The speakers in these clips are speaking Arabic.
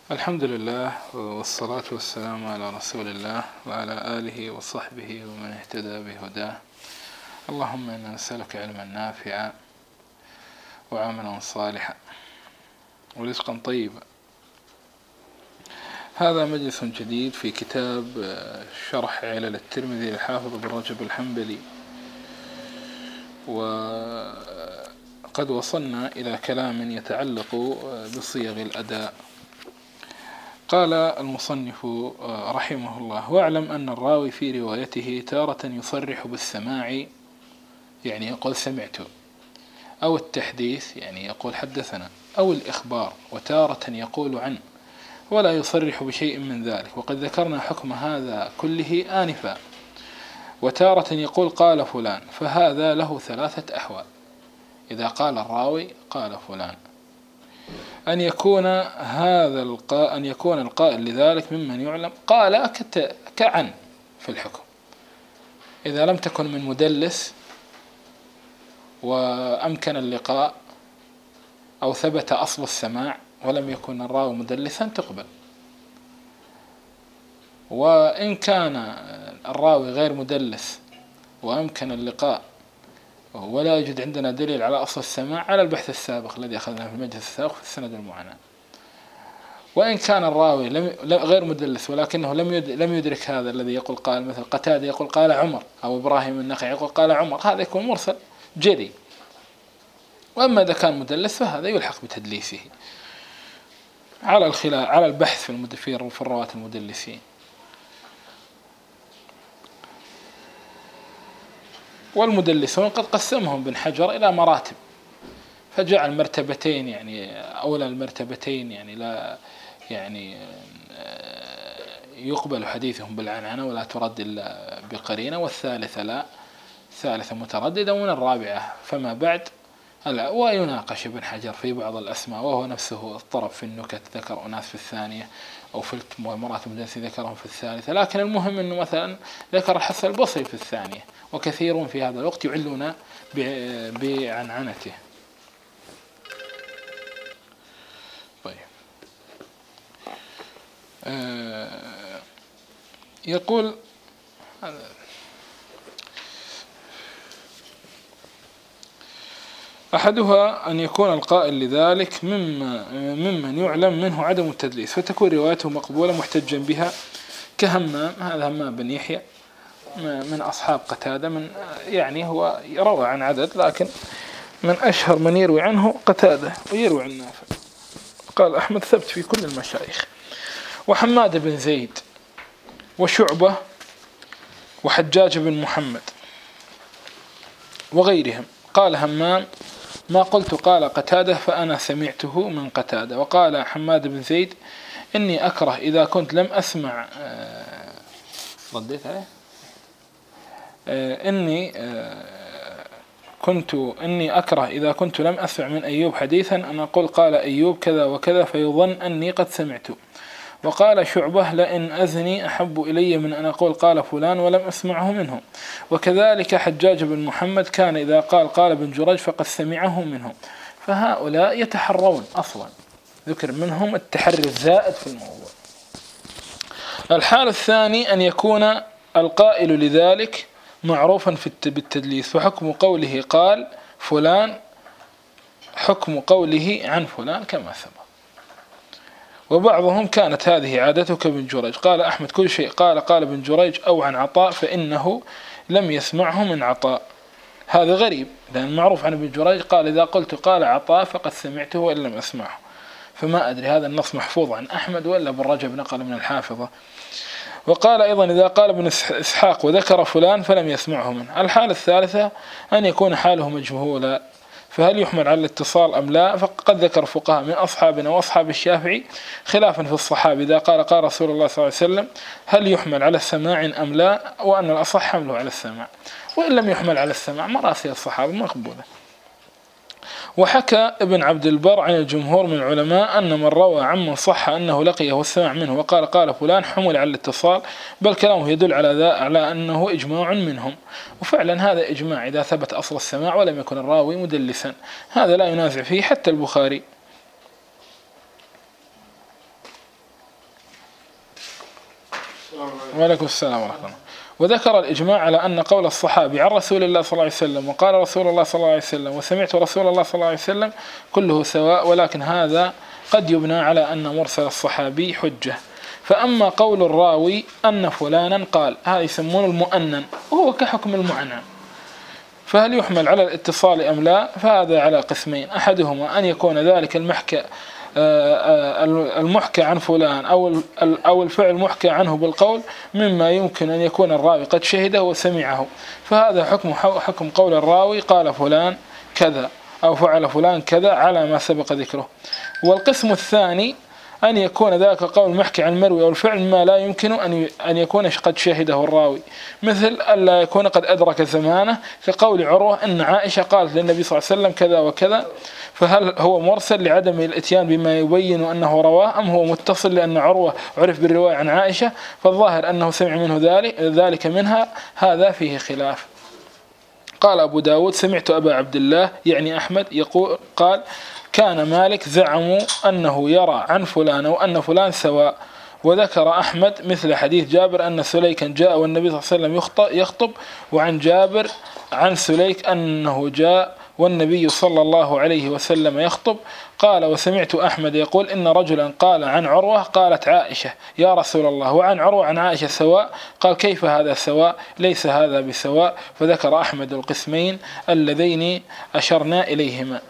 الحمد لله والصلاة والسلام على رسول الله وعلى آله وصحبه ومن اهتدى بهداه. اللهم إنا نسألك علما نافعا وعملا صالحا ورزقا طيبا. هذا مجلس جديد في كتاب شرح علل الترمذي للحافظ ابن رجب الحنبلي، وقد وصلنا إلى كلام يتعلق بصيغ الأداء. قال المصنف رحمه الله: واعلم أن الراوي في روايته تارة يصرح بالسماع، يعني يقول سمعت، أو التحديث يعني يقول حدثنا، أو الإخبار، وتارة يقول عن، ولا يصرح بشيء من ذلك، وقد ذكرنا حكم هذا كله آنفا. وتارة يقول قال فلان، فهذا له ثلاثة أحوال. إذا قال الراوي قال فلان، أن يكون القائل لذلك ممن يعلم قال كعن في الحكم، إذا لم تكن من مدلس وأمكن اللقاء أو ثبت أصل السماع ولم يكن الراوي مدلسا تقبل. وإن كان الراوي غير مدلس وأمكن اللقاء ولا يوجد عندنا دليل على أصل السماع، على البحث السابق الذي أخذناه في المجلس السابق في السند المعنى. وإن كان الراوي غير مدلس ولكنه لم يدرك هذا الذي يقول قال، مثل قتادة يقول قال عمر، أو إبراهيم النخعي يقول قال عمر، هذا يكون مرسل جلي. وأما إذا كان مدلس فهذا يلحق بتدليسه على البحث في الرواة المدلسين. والمدلسون قد قسمهم ابن حجر إلى مراتب، فجعل مرتبتين، يعني أولى المرتبتين يعني لا يقبل حديثهم بالعنعنة ولا ترد إلا بقرينة، والثالثة لا، الثالثة مترددة، ومن الرابعة فما بعد. ويناقش ابن حجر في بعض الأسماء، وهو نفسه اضطرب في النكت، ذكر أناس في الثانية، أو في مراتب المدلسين ذكرهم في الثالثة. لكن المهم أنه مثلا ذكر الحسن البصري في الثانية، وكثيرون في هذا الوقت يعلون بعنعنته. طيب، يقول أحدها أن يكون القائل لذلك ممن يعلم منه عدم التدليس، فتكون روايته مقبولة محتجا بها، كهمام، هذا همام بن يحيى من أصحاب قتادة، يعني هو يروى عن عدد، لكن من أشهر من يروي عنه قتادة ويروي عن نافع. قال أحمد ثبت في كل المشايخ. وحماد بن زيد وشعبة وحجاج بن محمد وغيرهم. قال همام: ما قلت قال قتادة فأنا سمعته من قتادة. وقال حماد بن زيد: إني أكره إذا كنت لم أسمع رديت عليه إني أكره إذا كنت لم أسمع من أيوب حديثا أن أقول قال أيوب كذا وكذا فيظن أني قد سمعته. وقال شعبة: لئن أزني أحب إلي من أن أقول قال فلان ولم أسمعه منه. وكذلك حجاج بن محمد كان إذا قال ابن جريج فقد سمعه منه. فهؤلاء يتحرون أصلا، ذكر منهم التحري الزائد في الموضوع. الحال الثاني أن يكون القائل لذلك معروفا بالتدليس، فحكم قوله قال فلان حكم قوله عن فلان كما سبق. وبعضهم كانت هذه عادته كابن جريج. قال أحمد: كل شيء قال ابن جريج أو عن عطاء فإنه لم يسمعه من عطاء. هذا غريب، لأن معروف عن ابن جريج قال: إذا قلت قال عطاء فقد سمعته وإن لم أسمعه. فما أدري هذا النص محفوظ عن أحمد ولا ابن رجب نقل من الحافظة. وقال أيضا: إذا قال ابن إسحاق وذكر فلان فلم يسمعه منه. الحالة الثالثة أن يكون حاله مجهولا، فهل يحمل على الاتصال أم لا؟ فقد ذكر فقهاء من أصحابنا وأصحاب الشافعي خلافا في الصحابي إذا قال رسول الله صلى الله عليه وسلم هل يحمل على السماع أم لا، وأن الأصح حمله على السماع، وإن لم يحمل على السماع مراسي الصحابة مقبولة. وحكى ابن عبد البر عن الجمهور من العلماء أن من روى عمن صح أنه لقيه السماع منه وقال قال فلان حمل على الاتصال، بل كلامه يدل على أنه إجماع منهم. وفعلا هذا إجماع إذا ثبت أصل السماع ولم يكن الراوي مدلسا، هذا لا ينازع فيه حتى البخاري. وعليكم السلام ورحمة الله. وذكر الإجماع على أن قول الصحابي عن رسول الله صلى الله عليه وسلم وقال رسول الله صلى الله عليه وسلم وسمعت رسول الله صلى الله عليه وسلم كله سواء، ولكن هذا قد يبنى على أن مرسل الصحابي حجة. فأما قول الراوي أن فلانا قال، هذا يسمونه المؤنن وهو كحكم المعنى، فهل يحمل على الاتصال أم لا؟ فهذا على قسمين، أحدهما أن يكون ذلك المحكى عن فلان أو الفعل محكى عنه بالقول مما يمكن أن يكون الراوي قد شهده وسمعه، فهذا حكم قول الراوي قال فلان كذا أو فعل فلان كذا على ما سبق ذكره. والقسم الثاني أن يكون ذاك القول محكي عن المروي أو الفعل ما لا يمكن أن يكون قد شهده الراوي، مثل ألا يكون قد أدرك زمانه، كقول عروة أن عائشة قالت للنبي صلى الله عليه وسلم كذا وكذا، فهل هو مرسل لعدم الاتيان بما يبين أنه رواه، أم هو متصل لأن عروة عرف بالرواية عن عائشة فالظاهر أنه سمع منه ذلك منها؟ هذا فيه خلاف. قال أبو داود سمعت أبا عبد الله يعني أحمد يقول قال كان مالك زعموا أنه يرى عن فلان وأن فلان سواء، وذكر أحمد مثل حديث جابر أن سليكا جاء والنبي صلى الله عليه وسلم يخطب، وعن جابر عن سليك أنه جاء والنبي صلى الله عليه وسلم يخطب. قال وسمعت أحمد يقول إن رجلا قال عن عروة قالت عائشة يا رسول الله وعن عروة عن عائشة سواء، قال كيف هذا سواء؟ ليس هذا بسواء. فذكر أحمد القسمين اللذين أشرنا إليهما.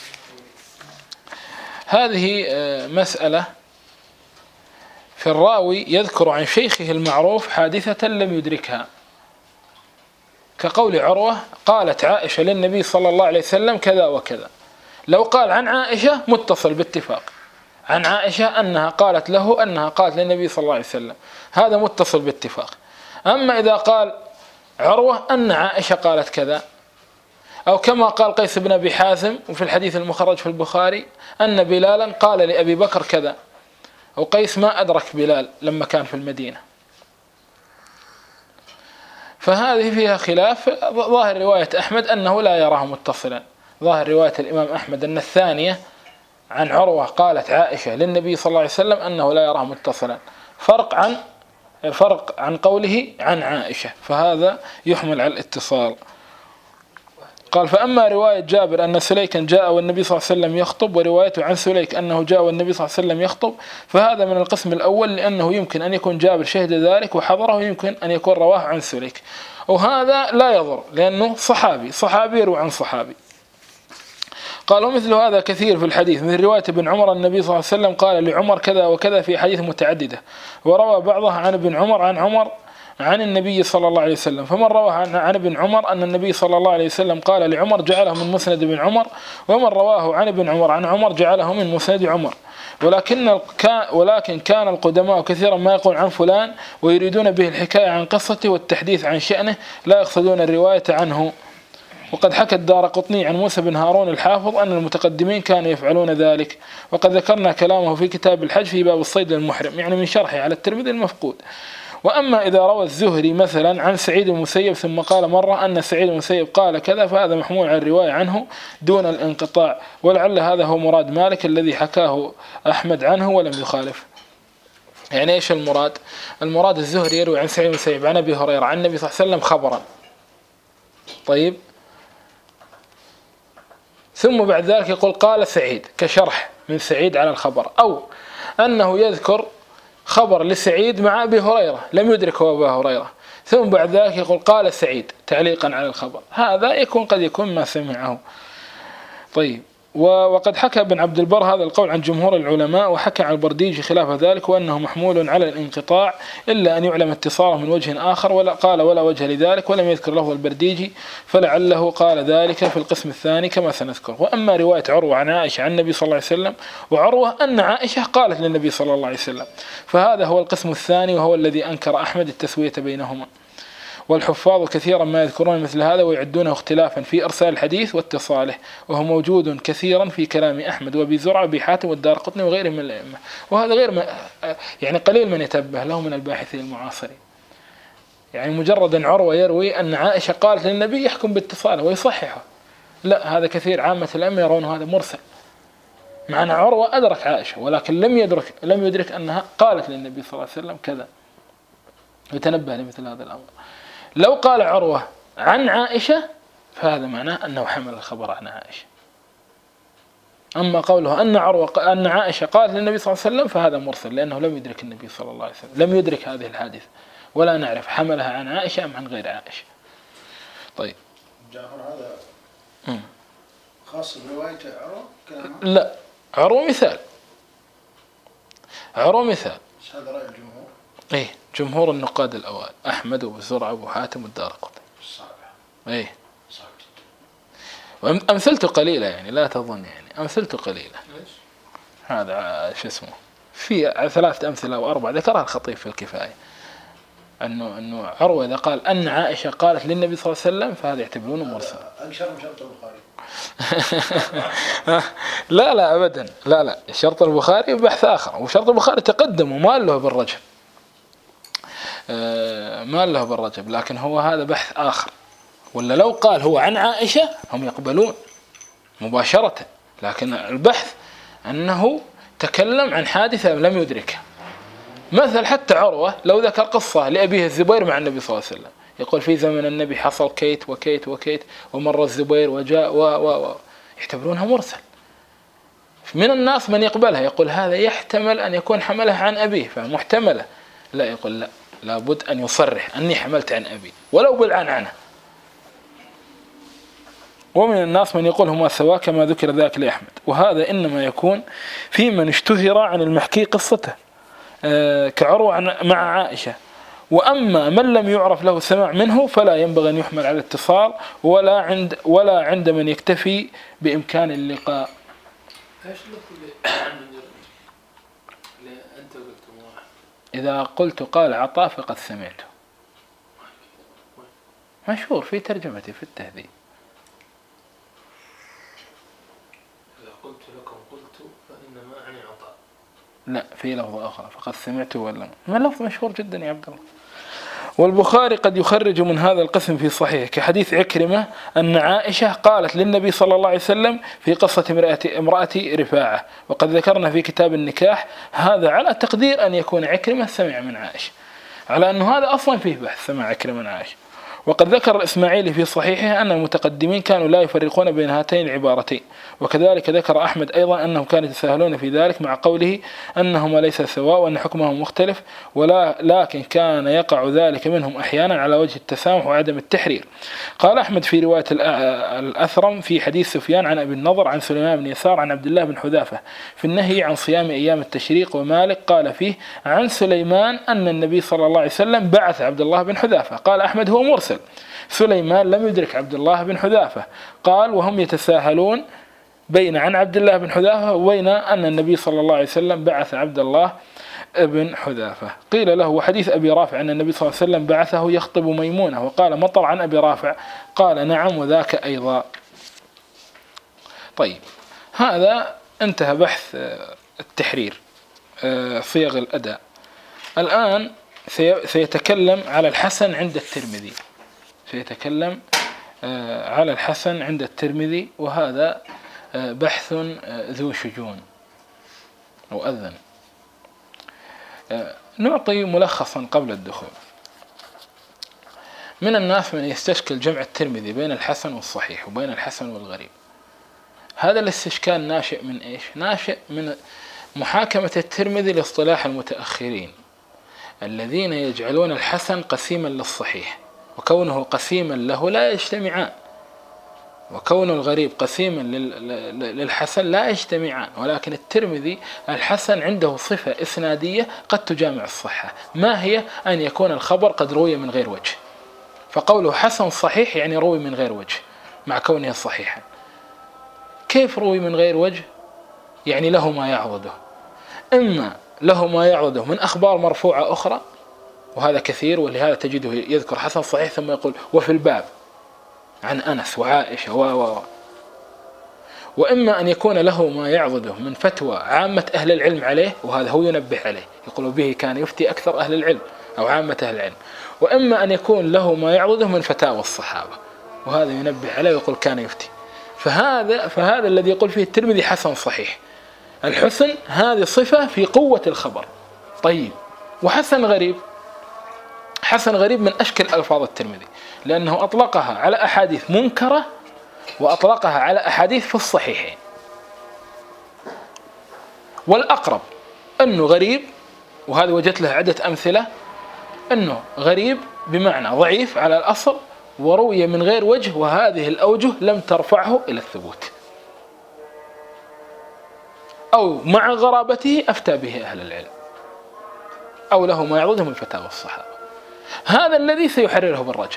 هذه مسألة في الراوي يذكر عن شيخه المعروف حادثة لم يدركها، كقول عروة قالت عائشة للنبي صلى الله عليه وسلم كذا وكذا، لو قال عن عائشة متصل باتفاق، عن عائشة أنها قالت له أنها قالت للنبي صلى الله عليه وسلم، هذا متصل باتفاق. أما إذا قال عروة أن عائشة قالت كذا، أو كما قال قيس بن أبي حازم وفي الحديث المخرج في البخاري أن بلالا قال لأبي بكر كذا، أو قيس ما أدرك بلال لما كان في المدينة، فهذه فيها خلاف. ظاهر رواية أحمد أنه لا يراه متصلا، ظاهر رواية الإمام أحمد أن الثانية عن عروة قالت عائشة للنبي صلى الله عليه وسلم أنه لا يراه متصلا، فرق عن قوله عن عائشة، فهذا يحمل على الاتصال. قال فأما رواية جابر أن سليكا جاء والنبي صلى الله عليه وسلم يخطب، وروايته عن سليك أنه جاء والنبي صلى الله عليه وسلم يخطب، فهذا من القسم الأول، لأنه يمكن أن يكون جابر شهد ذلك وحضره، يمكن أن يكون رواه عن سليك، وهذا لا يضر لأنه صحابي يروي عن صحابي. قالوا مثل هذا كثير في الحديث، من رواية ابن عمر النبي صلى الله عليه وسلم قال لعمر كذا وكذا في حديث متعددة، وروى بعضها عن ابن عمر عن عمر عن النبي صلى الله عليه وسلم. فمن روى عن ابن عمر أن النبي صلى الله عليه وسلم قال لعمر جعله من مسند ابن عمر، ومن رواه عن ابن عمر عن عمر جعله من مسند عمر. ولكن كان القدماء كثيرا ما يقول عن فلان ويريدون به الحكاية عن قصته والتحديث عن شأنه، لا يقصدون الرواية عنه. وقد حكى الدارقطني عن موسى بن هارون الحافظ أن المتقدمين كانوا يفعلون ذلك، وقد ذكرنا كلامه في كتاب الحج في باب الصيد للمحرم، يعني من شرحه على الترمذي المفقود. وأما إذا روى الزهري مثلا عن سعيد المسيب ثم قال مرة أن سعيد المسيب قال كذا، فهذا محمول على الرواية عنه دون الانقطاع، ولعل هذا هو مراد مالك الذي حكاه أحمد عنه ولم يخالف. يعني إيش المراد؟ المراد الزهري يروي عن سعيد المسيب عن أبي هريرة عن النبي صلى الله عليه وسلم خبرا، طيب، ثم بعد ذلك يقول قال سعيد كشرح من سعيد على الخبر، أو أنه يذكر خبر لسعيد مع أبي هريرة لم يدركه أبا هريرة، ثم بعد ذلك يقول قال سعيد تعليقا على الخبر، هذا قد يكون ما سمعه. طيب، وقد حكى ابن عبد البر هذا القول عن جمهور العلماء، وحكى عن البرديجي خلاف ذلك، وأنه محمول على الانقطاع إلا أن يعلم اتصاله من وجه آخر، ولا وجه لذلك، ولم يذكر لفظ البرديجي، فلعله قال ذلك في القسم الثاني كما سنذكر. وأما رواية عروة عن عائشة عن النبي صلى الله عليه وسلم، وعروة أن عائشة قالت للنبي صلى الله عليه وسلم، فهذا هو القسم الثاني، وهو الذي أنكر أحمد التسوية بينهما. والحفاظ كثيرا ما يذكرون مثل هذا ويعدونه اختلافا في إرسال الحديث واتصاله، وهو موجود كثيرا في كلام أحمد وأبي زرعة وأبي حاتم والدارقطني وغيرهم من الأئمة، وهذا يعني قليل من يتبه له من الباحثين المعاصرين. يعني مجرد أن عروة يروي أن عائشة قالت للنبي يحكم باتصاله ويصححه، لا، هذا كثير عامة الأئمة يرون هذا مرسل، مع أن عروة أدرك عائشة ولكن لم يدرك أنها قالت للنبي صلى الله عليه وسلم كذا. يتنبه لمثل هذا الأمر. لو قال عروة عن عائشة فهذا معناه أنه حمل الخبر عن عائشة. أما قوله أن عائشة قالت للنبي صلى الله عليه وسلم فهذا مرسل، لأنه لم يدرك النبي صلى الله عليه وسلم، لم يدرك هذه الحادثة، ولا نعرف حملها عن عائشة أم عن غير عائشة. طيب جعفر هذا خاص برواية عروة كلامه؟ لا، عروة مثال. هذا رأي الجمهور. إيه، جمهور النقاد الأوائل أحمد وأبو زرعة وأبو حاتم والدارقطني. صعب. إيه، صعب. وأمثلته قليلة يعني، لا تظن يعني أمثلته قليلة. هذا شو اسمه، في 3 أمثلة أو 4 ذكرها الخطيب في الكفاية، أنه عروة إذا قال أن عائشة قالت للنبي صلى الله عليه وسلم فهذا يعتبرونه مرسل. أكثر من شرط البخاري. لا أبدا، لا شرط البخاري بحث آخر، وشرط البخاري تقدم وما له بالرجب، لكن هو هذا بحث آخر. ولا لو قال هو عن عائشة هم يقبلون مباشرة، لكن البحث أنه تكلم عن حادثة لم يدركها. مثل حتى عروة لو ذكر قصة لأبيه الزبير مع النبي صلى الله عليه وسلم، يقول في زمن النبي حصل كيت وكيت وكيت ومر الزبير وجاء يعتبرونها مرسل. من الناس من يقبلها يقول هذا يحتمل أن يكون حملها عن أبيه فمحتملة، لا يقول لا، لابد أن يصرح أني حملت عن أبي ولو بالعنعنة. ومن الناس من يقول هما سواء كما ذكر ذاك لأحمد، وهذا إنما يكون في من اشتهر عن المحكي قصته كعروة مع عائشة. وأما من لم يعرف له السماع منه فلا ينبغي أن يحمل على الاتصال ولا عند من يكتفي بإمكان اللقاء. ايش اللي انت قلته؟ إذا قلت قال عطاء فقد سمعته، مشهور في ترجمتي في التهذيب. إذا قلت لكم قلت فإنما أعني عطاء. لا، في لفظة أخرى فقد سمعته، ولا ما لفظ مشهور جدا يا عبد الله. والبخاري قد يخرج من هذا القسم في صحيح كحديث عكرمة أن عائشة قالت للنبي صلى الله عليه وسلم في قصة امرأة رفاعة، وقد ذكرنا في كتاب النكاح هذا على تقدير أن يكون عكرمة سمع من عائشة، على أنه هذا أصلا فيه بحث سمع عكرمة من عائشة. وقد ذكر الإسماعيلي في صحيحه أن المتقدمين كانوا لا يفرقون بين هاتين العبارتين، وكذلك ذكر أحمد أيضا أنهم كانوا يتساهلون في ذلك مع قوله أنهما ليس سواء وأن حكمهم مختلف، لكن كان يقع ذلك منهم أحيانا على وجه التسامح وعدم التحرير. قال أحمد في رواية الأثرم في حديث سفيان عن أبي النضر عن سليمان بن يسار عن عبد الله بن حذافة في النهي عن صيام أيام التشريق، ومالك قال فيه عن سليمان أن النبي صلى الله عليه وسلم بعث عبد الله بن حذافة. قال أحمد هو مرسل، سليمان لم يدرك عبد الله بن حذافة. قال وهم يتساهلون بين عن عبد الله بن حذافة وبين أن النبي صلى الله عليه وسلم بعث عبد الله بن حذافة. قيل له وحديث أبي رافع أن النبي صلى الله عليه وسلم بعثه يخطب ميمونة، وقال مطر عن أبي رافع، قال نعم وذاك أيضا. طيب، هذا انتهى بحث التحرير صيغ الأداء. الآن سيتكلم على الحسن عند الترمذي، على الحسن عند الترمذي، وهذا بحث ذو شجون أو أذن. نعطي ملخصا قبل الدخول. من الناس من يستشكل جمع الترمذي بين الحسن والصحيح وبين الحسن والغريب. هذا الاستشكال ناشئ من إيش؟ ناشئ من محاكمة الترمذي لاصطلاح المتأخرين الذين يجعلون الحسن قسيما للصحيح، وكونه قسيما له لا يجتمعان، وكون الغريب قسيما للحسن لا يجتمعان. ولكن الترمذي الحسن عنده صفة إسنادية قد تجامع الصحة، ما هي؟ أن يكون الخبر قد روي من غير وجه، فقوله حسن صحيح يعني روي من غير وجه مع كونه صحيحا. كيف روي من غير وجه؟ يعني له ما يعضده، إما له ما يعضده من أخبار مرفوعة أخرى، وهذا كثير، ولهذا تجده يذكر حسن صحيح ثم يقول وفي الباب عن أنس وعائشة وإما أن يكون له ما يعضده من فتوى عامة أهل العلم عليه، وهذا هو ينبه عليه، يقول به كان يفتي أكثر أهل العلم أو عامة أهل العلم. وإما أن يكون له ما يعضده من فتاوى الصحابة، وهذا ينبه عليه ويقول كان يفتي. فهذا الذي يقول فيه الترمذي حسن صحيح. الحسن هذه صفة في قوة الخبر. طيب، وحسن غريب، حسن غريب من أشكل ألفاظ الترمذي، لأنه أطلقها على أحاديث منكرة وأطلقها على أحاديث في الصحيحين. والأقرب أنه غريب، وهذا وجدت له عدة أمثلة، أنه غريب بمعنى ضعيف على الأصل وروي من غير وجه، وهذه الأوجه لم ترفعه إلى الثبوت، أو مع غرابته أفتى به أهل العلم، أو له ما يعضده من فتاوى الصحابة. هذا الذي سيحرره بالرجم.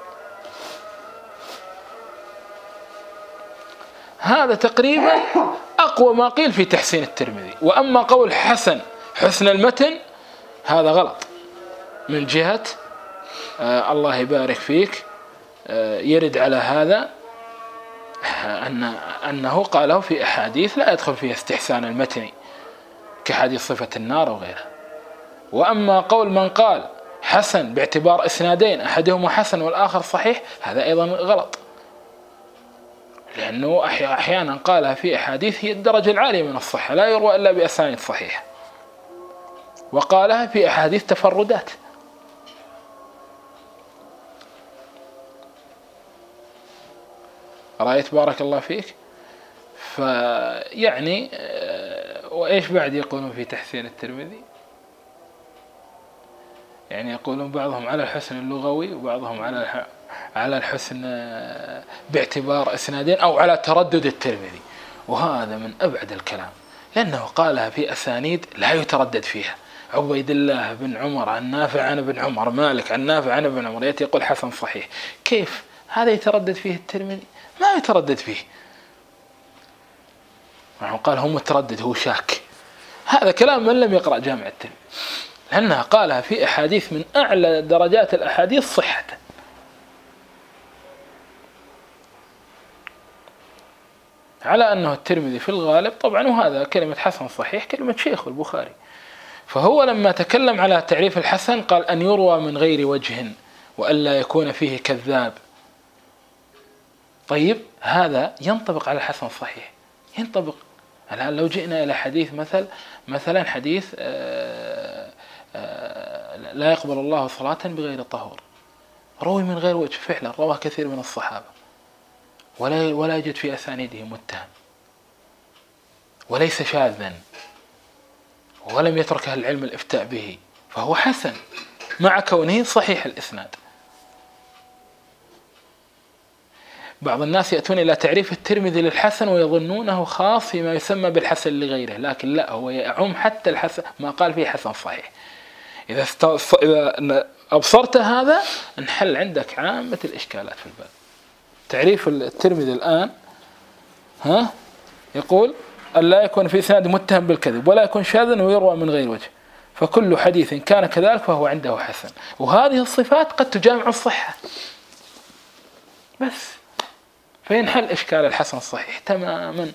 هذا تقريبا أقوى ما قيل في تحسين الترمذي. وأما قول حسن المتن هذا غلط من جهة الله يبارك فيك، يرد على هذا أنه قاله في أحاديث لا يدخل فيها استحسان المتن كحديث صفة النار وغيرها. وأما قول من قال حسن باعتبار إسنادين أحدهما حسن والآخر صحيح، هذا أيضا غلط، لأنه أحيانا قالها في أحاديث هي الدرجة العالية من الصحة لا يروى إلا بأسانيد صحيحة، وقالها في أحاديث تفردات. رأيت بارك الله فيك. فيعني وإيش بعد يقولون في تحسين الترمذي؟ يعني يقولون بعضهم على الحسن اللغوي، وبعضهم على الحسن باعتبار إسنادين، أو على تردد الترمذي، وهذا من أبعد الكلام، لأنه قالها في أسانيد لا يتردد فيها. عبيد الله بن عمر عن نافع عن ابن عمر، مالك عن نافع عن ابن عمر، يأتي يقول حسن صحيح. كيف هذا يتردد فيه الترمذي؟ ما يتردد فيه. قال هو متردد، هو شاك. هذا كلام من لم يقرأ جامع الترمذي، لأنها قالها في أحاديث من أعلى درجات الأحاديث صحة. على أنه الترمذي في الغالب طبعا، وهذا كلمة حسن صحيح كلمة شيخ البخاري، فهو لما تكلم على تعريف الحسن قال أن يروى من غير وجه وألا يكون فيه كذاب. طيب هذا ينطبق على الحسن الصحيح، ينطبق. الآن لو جئنا إلى حديث مثلا حديث لا يقبل الله صلاة بغير طهور، روي من غير وجه، فعلا رواه كثير من الصحابة، ولا يجد في أسانيده متهم، وليس شاذا، ولم يترك أهل العلم الإفتاء به، فهو حسن مع كونه صحيح الإسناد. بعض الناس يأتون إلى تعريف الترمذي للحسن ويظنونه خاص فيما يسمى بالحسن لغيره، لكن لا، هو يعم حتى الحسن ما قال فيه حسن صحيح. إذا أبصرت هذا انحل عندك عامة الإشكالات في الباب. تعريف الترمذي الآن يقول أن لا يكون في إسناد متهم بالكذب، ولا يكون شاذا، ويروى من غير وجه، فكل حديث كان كذلك فهو عنده حسن. وهذه الصفات قد تجامع الصحة بس، فينحل إشكال الحسن الصحيح تماما،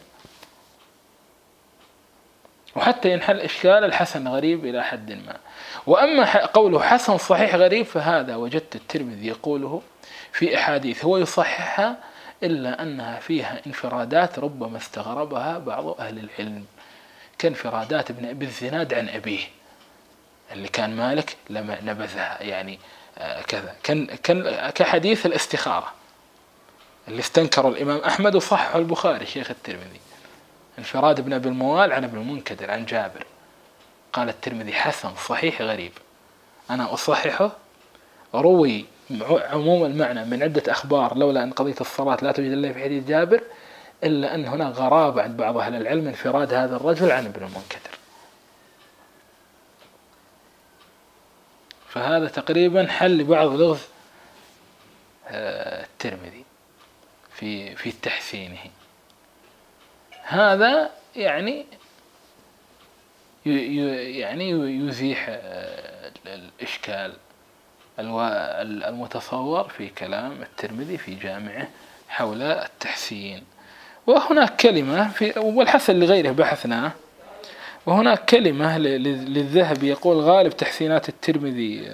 وحتى ينحل إشكال الحسن غريب إلى حد ما. وأما قوله حسن صحيح غريب، فهذا وجدت الترمذي يقوله في أحاديث هو يصححها، إلا أنها فيها انفرادات ربما استغربها بعض أهل العلم، كانفرادات ابن أبي الزناد عن أبيه اللي كان مالك لما نبذها، يعني كذا، كان كحديث الاستخارة اللي استنكروا الإمام أحمد وصححه البخاري شيخ الترمذي، انفراد ابن أبي الموال عن ابن المنكدر عن جابر. قال الترمذي حسن صحيح غريب، أنا أصححه، روي عموم المعنى من عدة أخبار، لولا أن قضية الصلاة لا توجد إلا في حديث جابر، إلا أن هنا غرابة عند بعض أهل العلم انفراد هذا الرجل عن ابن المنكدر. فهذا تقريبا حل بعض لغز الترمذي في تحسينه. هذا يعني يزيح الإشكال المتصور في كلام الترمذي في جامعه حول التحسين. وهناك كلمة والحسن لغيره بحثناه، وهناك كلمة للذهبي يقول غالب تحسينات الترمذي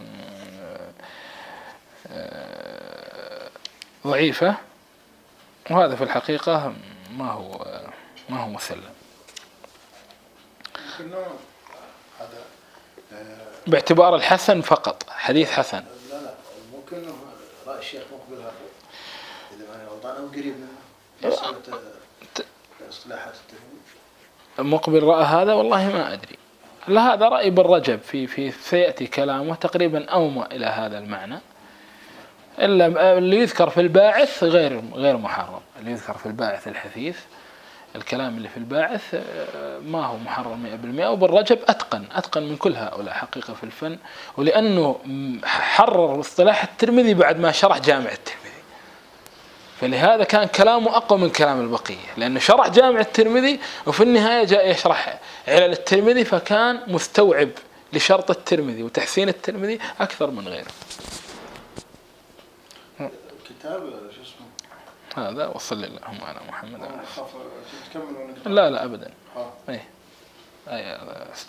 ضعيفة، وهذا في الحقيقة ما هو مسلم. لكنه هذا باعتبار الحسن فقط، حديث حسن. لا ممكن رأي الشيخ مقبل هذا إذا ما غلطان أو قريب منه مسألة إصلاحات الترمذي. مقبل رأى هذا والله ما أدري. لا، هذا رأي ابن رجب في سيأتي كلامه تقريبا أومى إلى هذا المعنى. إلا اللي يذكر في الباعث غير محرم، اللي يذكر في الباعث الحثيث، الكلام اللي في الباعث ما هو محرم 100%. وابن رجب أتقن من كل هؤلاء حقيقة في الفن، ولأنه حرر اصطلاح الترمذي بعد ما شرح جامع الترمذي، فلهذا كان كلامه أقوى من كلام البقية، لأنه شرح جامع الترمذي وفي النهاية جاء يشرح علل الترمذي، فكان مستوعب لشرط الترمذي وتحسين الترمذي أكثر من غيره. كتاب شو اسمه هذا وصل اللهم على محمد. خاف تكمل ولا لا أبدا.